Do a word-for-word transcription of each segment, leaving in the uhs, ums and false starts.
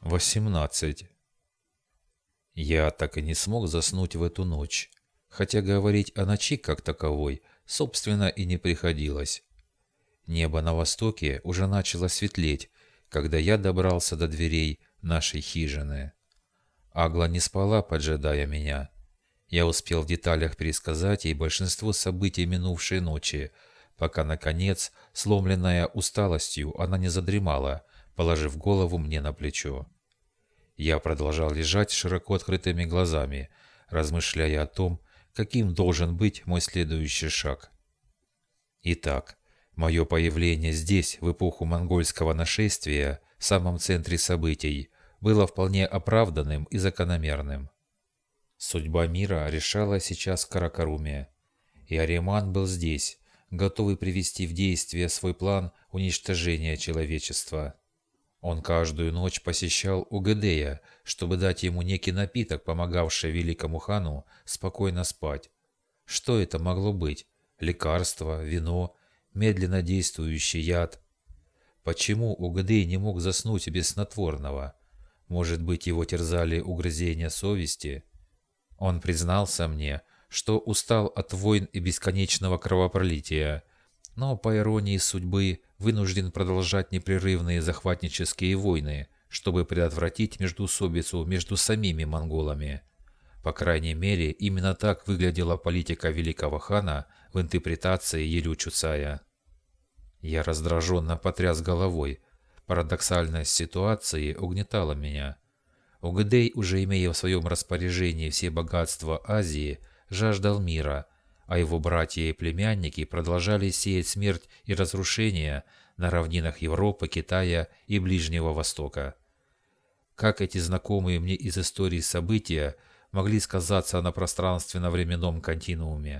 восемнадцать. Я так и не смог заснуть в эту ночь, хотя говорить о ночи как таковой, собственно, и не приходилось. Небо на востоке уже начало светлеть, когда я добрался до дверей нашей хижины. Агла не спала, поджидая меня. Я успел в деталях пересказать ей большинство событий минувшей ночи, пока, наконец, сломленная усталостью, она не задремала, положив голову мне на плечо. Я продолжал лежать с широко открытыми глазами, размышляя о том, каким должен быть мой следующий шаг. Итак, мое появление здесь, в эпоху монгольского нашествия, в самом центре событий, было вполне оправданным и закономерным. Судьба мира решала сейчас в Каракаруме, и Ариман был здесь, готовый привести в действие свой план уничтожения человечества. Он каждую ночь посещал Угэдея, чтобы дать ему некий напиток, помогавший великому хану спокойно спать. Что это могло быть? Лекарство, вино, медленно действующий яд? Почему Угэдей не мог заснуть без снотворного? Может быть, его терзали угрызения совести? Он признался мне, что устал от войн и бесконечного кровопролития, но, по иронии судьбы, вынужден продолжать непрерывные захватнические войны, чтобы предотвратить междоусобицу между самими монголами. По крайней мере, именно так выглядела политика великого хана в интерпретации Елю Чуцая. Я раздраженно потряс головой. Парадоксальность ситуации угнетала меня. Угэдей, уже имея в своем распоряжении все богатства Азии, жаждал мира, а его братья и племянники продолжали сеять смерть и разрушение на равнинах Европы, Китая и Ближнего Востока. Как эти знакомые мне из истории события могли сказаться на пространственно-временном континууме?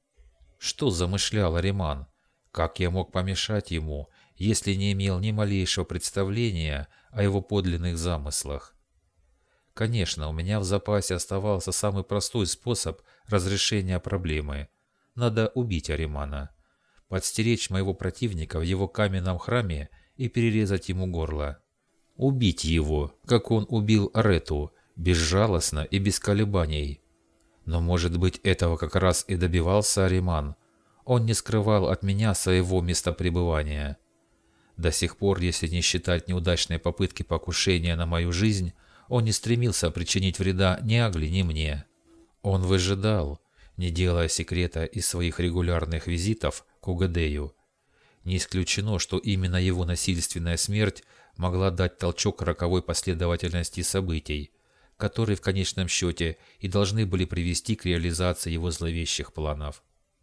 Что замышлял Ариман? Как я мог помешать ему, если не имел ни малейшего представления о его подлинных замыслах? Конечно, у меня в запасе оставался самый простой способ разрешения проблемы. Надо убить Аримана, подстеречь моего противника в его каменном храме и перерезать ему горло. Убить его, как он убил Арету, безжалостно и без колебаний. Но, может быть, этого как раз и добивался Ариман. Он не скрывал от меня своего местопребывания. До сих пор, если не считать неудачной попытки покушения на мою жизнь, он не стремился причинить вреда ни Агле, ни мне. Он выжидал, не делая секрета из своих регулярных визитов к Угэдею. Не исключено, что именно его насильственная смерть могла дать толчок роковой последовательности событий, которые в конечном счете и должны были привести к реализации его зловещих планов.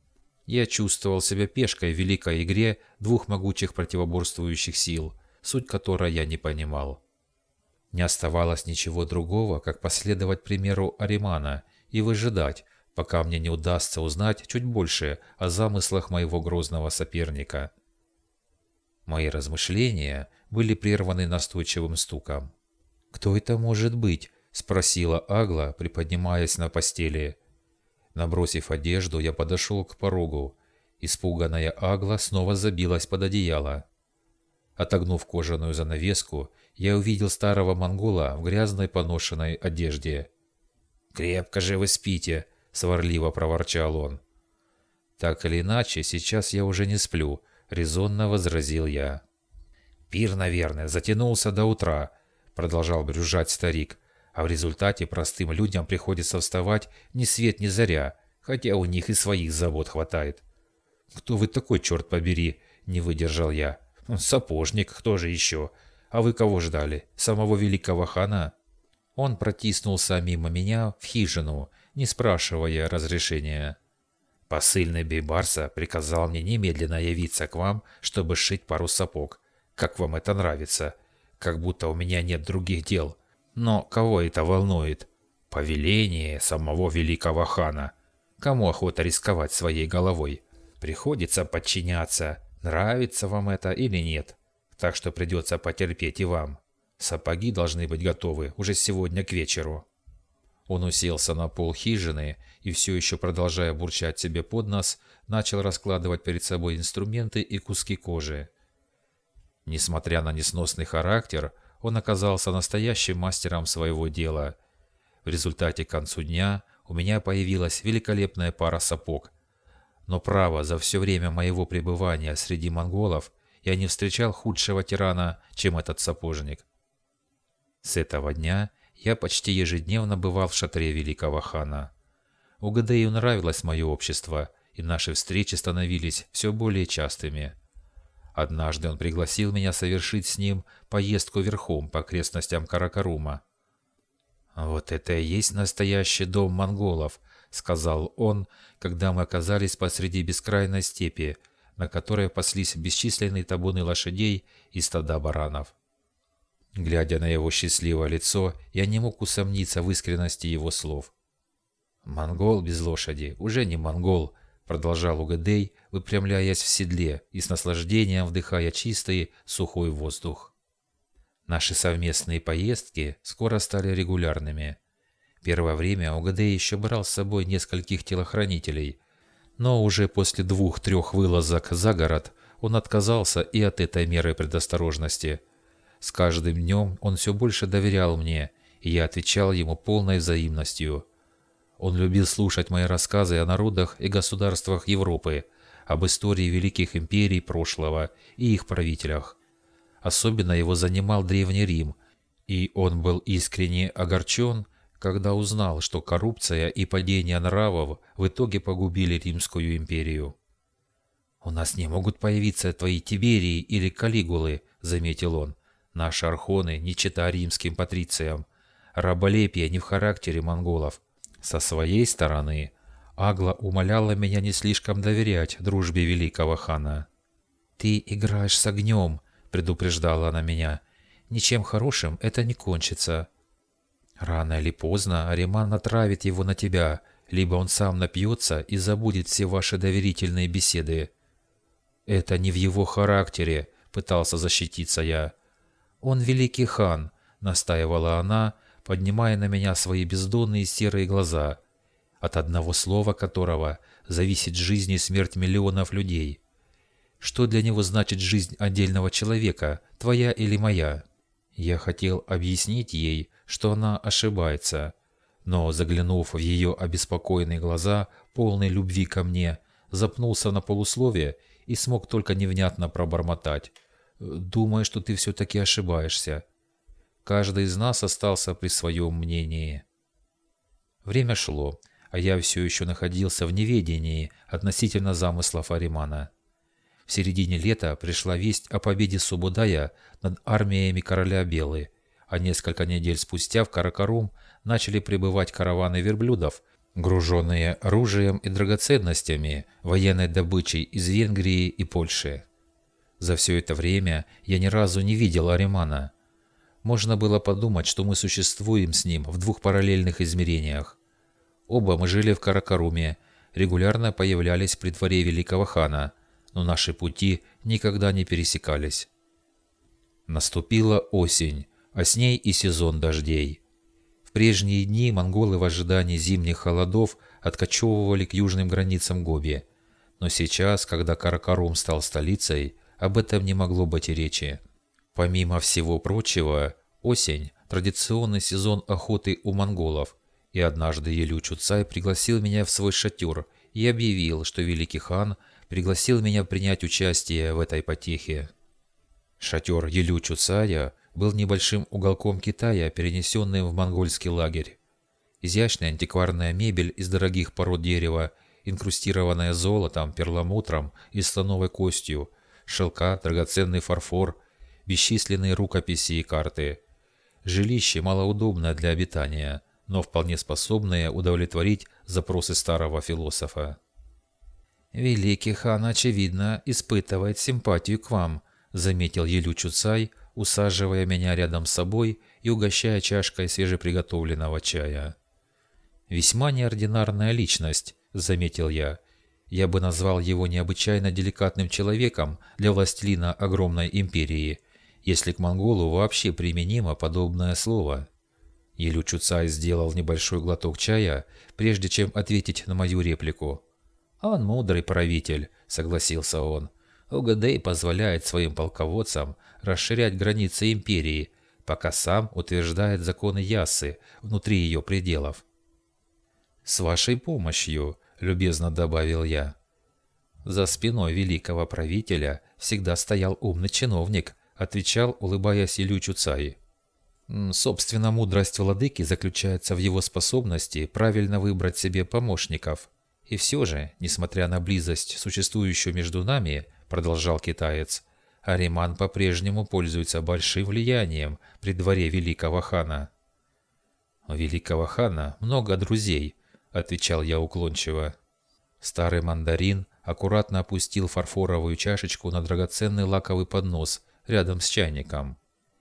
Я чувствовал себя пешкой в великой игре двух могучих противоборствующих сил, суть которой я не понимал. Не оставалось ничего другого, как последовать примеру Аримана и выжидать, пока мне не удастся узнать чуть больше о замыслах моего грозного соперника. Мои размышления были прерваны настойчивым стуком. «Кто это может быть?» – спросила Агла, приподнимаясь на постели. Набросив одежду, я подошел к порогу. Испуганная Агла снова забилась под одеяло. Отогнув кожаную занавеску, я увидел старого монгола в грязной поношенной одежде. «Крепко же вы спите!» – сварливо проворчал он. «Так или иначе, сейчас я уже не сплю», – резонно возразил я. «Пир, наверное, затянулся до утра», – продолжал брюзжать старик, «а в результате простым людям приходится вставать ни свет ни заря, хотя у них и своих забот хватает». «Кто вы такой, черт побери?» – не выдержал я. «Сапожник, кто же еще? А вы кого ждали? Самого великого хана?» Он протиснулся мимо меня в хижину, не спрашивая разрешения. «Посыльный Бейбарса приказал мне немедленно явиться к вам, чтобы сшить пару сапог. Как вам это нравится? Как будто у меня нет других дел. Но кого это волнует? Повеление самого великого хана. Кому охота рисковать своей головой? Приходится подчиняться. Нравится вам это или нет? Так что придется потерпеть и вам. Сапоги должны быть готовы уже сегодня к вечеру». Он уселся на пол хижины и, все еще продолжая бурчать себе под нос, начал раскладывать перед собой инструменты и куски кожи. Несмотря на несносный характер, он оказался настоящим мастером своего дела. В результате к концу дня у меня появилась великолепная пара сапог. Но право, за все время моего пребывания среди монголов я не встречал худшего тирана, чем этот сапожник. С этого дня я почти ежедневно бывал в шатре великого хана. Угадею нравилось мое общество, и наши встречи становились все более частыми. Однажды он пригласил меня совершить с ним поездку верхом по окрестностям Каракарума. «Вот это и есть настоящий дом монголов», — сказал он, когда мы оказались посреди бескрайной степи, на которой паслись бесчисленные табуны лошадей и стада баранов. Глядя на его счастливое лицо, я не мог усомниться в искренности его слов. «Монгол без лошади уже не монгол», — продолжал Угадей, выпрямляясь в седле и с наслаждением вдыхая чистый, сухой воздух. Наши совместные поездки скоро стали регулярными. Первое время Угадей еще брал с собой нескольких телохранителей, но уже после двух-трех вылазок за город он отказался и от этой меры предосторожности. С каждым днем он все больше доверял мне, и я отвечал ему полной взаимностью. Он любил слушать мои рассказы о народах и государствах Европы, об истории великих империй прошлого и их правителях. Особенно его занимал Древний Рим, и он был искренне огорчен, когда узнал, что коррупция и падение нравов в итоге погубили Римскую империю. «У нас не могут появиться твои Тиберии или Калигулы», — заметил он. «Наши архоны не чета римским патрициям. Раболепие не в характере монголов». Со своей стороны, Агла умоляла меня не слишком доверять дружбе великого хана. «Ты играешь с огнем», — предупреждала она меня. «Ничем хорошим это не кончится. Рано или поздно Ариман натравит его на тебя, либо он сам напьется и забудет все ваши доверительные беседы». «Это не в его характере», — пытался защититься я. «Он великий хан», — настаивала она, поднимая на меня свои бездонные серые глаза, от одного слова которого зависит жизнь и смерть миллионов людей. Что для него значит жизнь отдельного человека, твоя или моя? Я хотел объяснить ей, что она ошибается, но, заглянув в ее обеспокоенные глаза, полные любви ко мне, запнулся на полусловие и смог только невнятно пробормотать. «Думаю, что ты все-таки ошибаешься». Каждый из нас остался при своем мнении. Время шло, а я все еще находился в неведении относительно замыслов Аримана. В середине лета пришла весть о победе Субудая над армиями короля Белы, а несколько недель спустя в Каракарум начали прибывать караваны верблюдов, груженные оружием и драгоценностями, военной добычей из Венгрии и Польши. За все это время я ни разу не видел Аримана. Можно было подумать, что мы существуем с ним в двух параллельных измерениях. Оба мы жили в Каракаруме, регулярно появлялись при дворе великого хана, но наши пути никогда не пересекались. Наступила осень, а с ней и сезон дождей. В прежние дни монголы в ожидании зимних холодов откочевывали к южным границам Гоби, но сейчас, когда Каракарум стал столицей, об этом не могло быть и речи. Помимо всего прочего, осень – традиционный сезон охоты у монголов, и однажды Елю Чуцай пригласил меня в свой шатер и объявил, что великий хан пригласил меня принять участие в этой потехе. Шатер Елю Чуцая был небольшим уголком Китая, перенесенным в монгольский лагерь. Изящная антикварная мебель из дорогих пород дерева, инкрустированная золотом, перламутром и слоновой костью, шелка, драгоценный фарфор, бесчисленные рукописи и карты. Жилище малоудобное для обитания, но вполне способное удовлетворить запросы старого философа. «Великий хан, очевидно, испытывает симпатию к вам», — заметил Елю Чуцай, усаживая меня рядом с собой и угощая чашкой свежеприготовленного чая. «Весьма неординарная личность», — заметил я. «Я бы назвал его необычайно деликатным человеком для властелина огромной империи, если к монголу вообще применимо подобное слово». Елю Чуцай сделал небольшой глоток чая, прежде чем ответить на мою реплику. «Он мудрый правитель», — согласился он. «Угадей позволяет своим полководцам расширять границы империи, пока сам утверждает законы Яссы внутри ее пределов. «С вашей помощью», — любезно добавил я. «За спиной великого правителя всегда стоял умный чиновник», — отвечал, улыбаясь Илью Чуцай. «Собственно, мудрость владыки заключается в его способности правильно выбрать себе помощников. И все же, несмотря на близость, существующую между нами, — продолжал китаец, — Ариман по-прежнему пользуется большим влиянием при дворе великого хана». «У великого хана много друзей», — отвечал я уклончиво. Старый мандарин аккуратно опустил фарфоровую чашечку на драгоценный лаковый поднос рядом с чайником.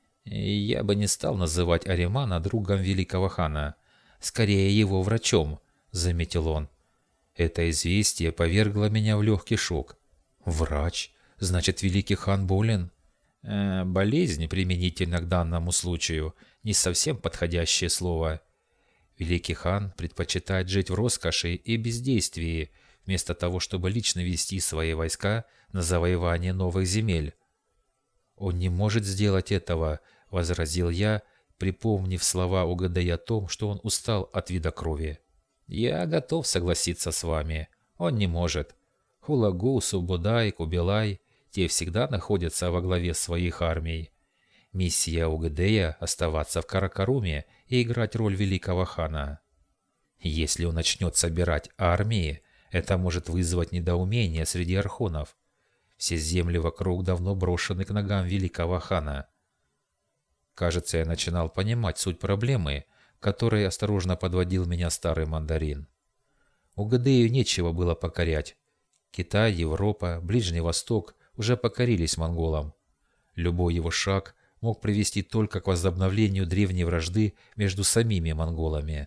«Я бы не стал называть Аримана другом великого хана, скорее его врачом», — заметил он. Это известие повергло меня в легкий шок. «Врач? Значит, великий хан болен?» э, «Болезнь, применительно к данному случаю, не совсем подходящее слово. Великий хан предпочитает жить в роскоши и бездействии, вместо того, чтобы лично вести свои войска на завоевание новых земель». «Он не может сделать этого», — возразил я, припомнив слова Угадая о том, что он устал от вида крови. «Я готов согласиться с вами. Он не может. Хулагу, Субудай, Кубилай — те всегда находятся во главе своих армий. Миссия Угадея — оставаться в Каракаруме и играть роль великого хана. Если он начнет собирать армии, это может вызвать недоумение среди архонов. Все земли вокруг давно брошены к ногам великого хана». Кажется, я начинал понимать суть проблемы, к которой осторожно подводил меня старый мандарин. Угадею нечего было покорять. Китай, Европа, Ближний Восток уже покорились монголам. Любой его шаг мог привести только к возобновлению древней вражды между самими монголами.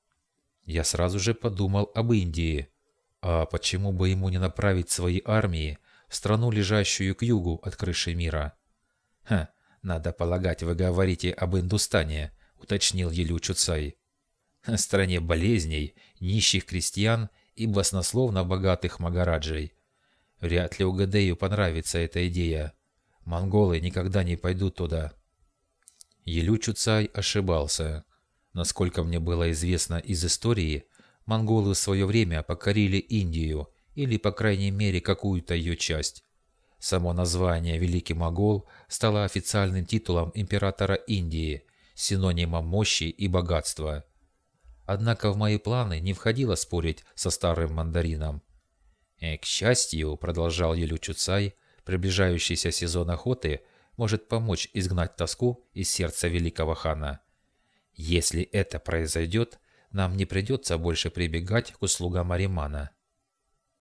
Я сразу же подумал об Индии. А почему бы ему не направить свои армии в страну, лежащую к югу от крыши мира? «Ха, надо полагать, вы говорите об Индустане», — уточнил Илью Чуцай. «Стране болезней, нищих крестьян и баснословно богатых магараджей. Вряд ли Угадею понравится эта идея. Монголы никогда не пойдут туда». Илью Чуцай ошибался. Насколько мне было известно из истории, монголы в свое время покорили Индию, или, по крайней мере, какую-то ее часть. Само название «Великий Могол» стало официальным титулом императора Индии, синонимом мощи и богатства. Однако в мои планы не входило спорить со старым мандарином. И, к счастью, продолжал Илью Чуцай, приближающийся сезон охоты может помочь изгнать тоску из сердца великого хана. Если это произойдет, нам не придется больше прибегать к услугам Аримана.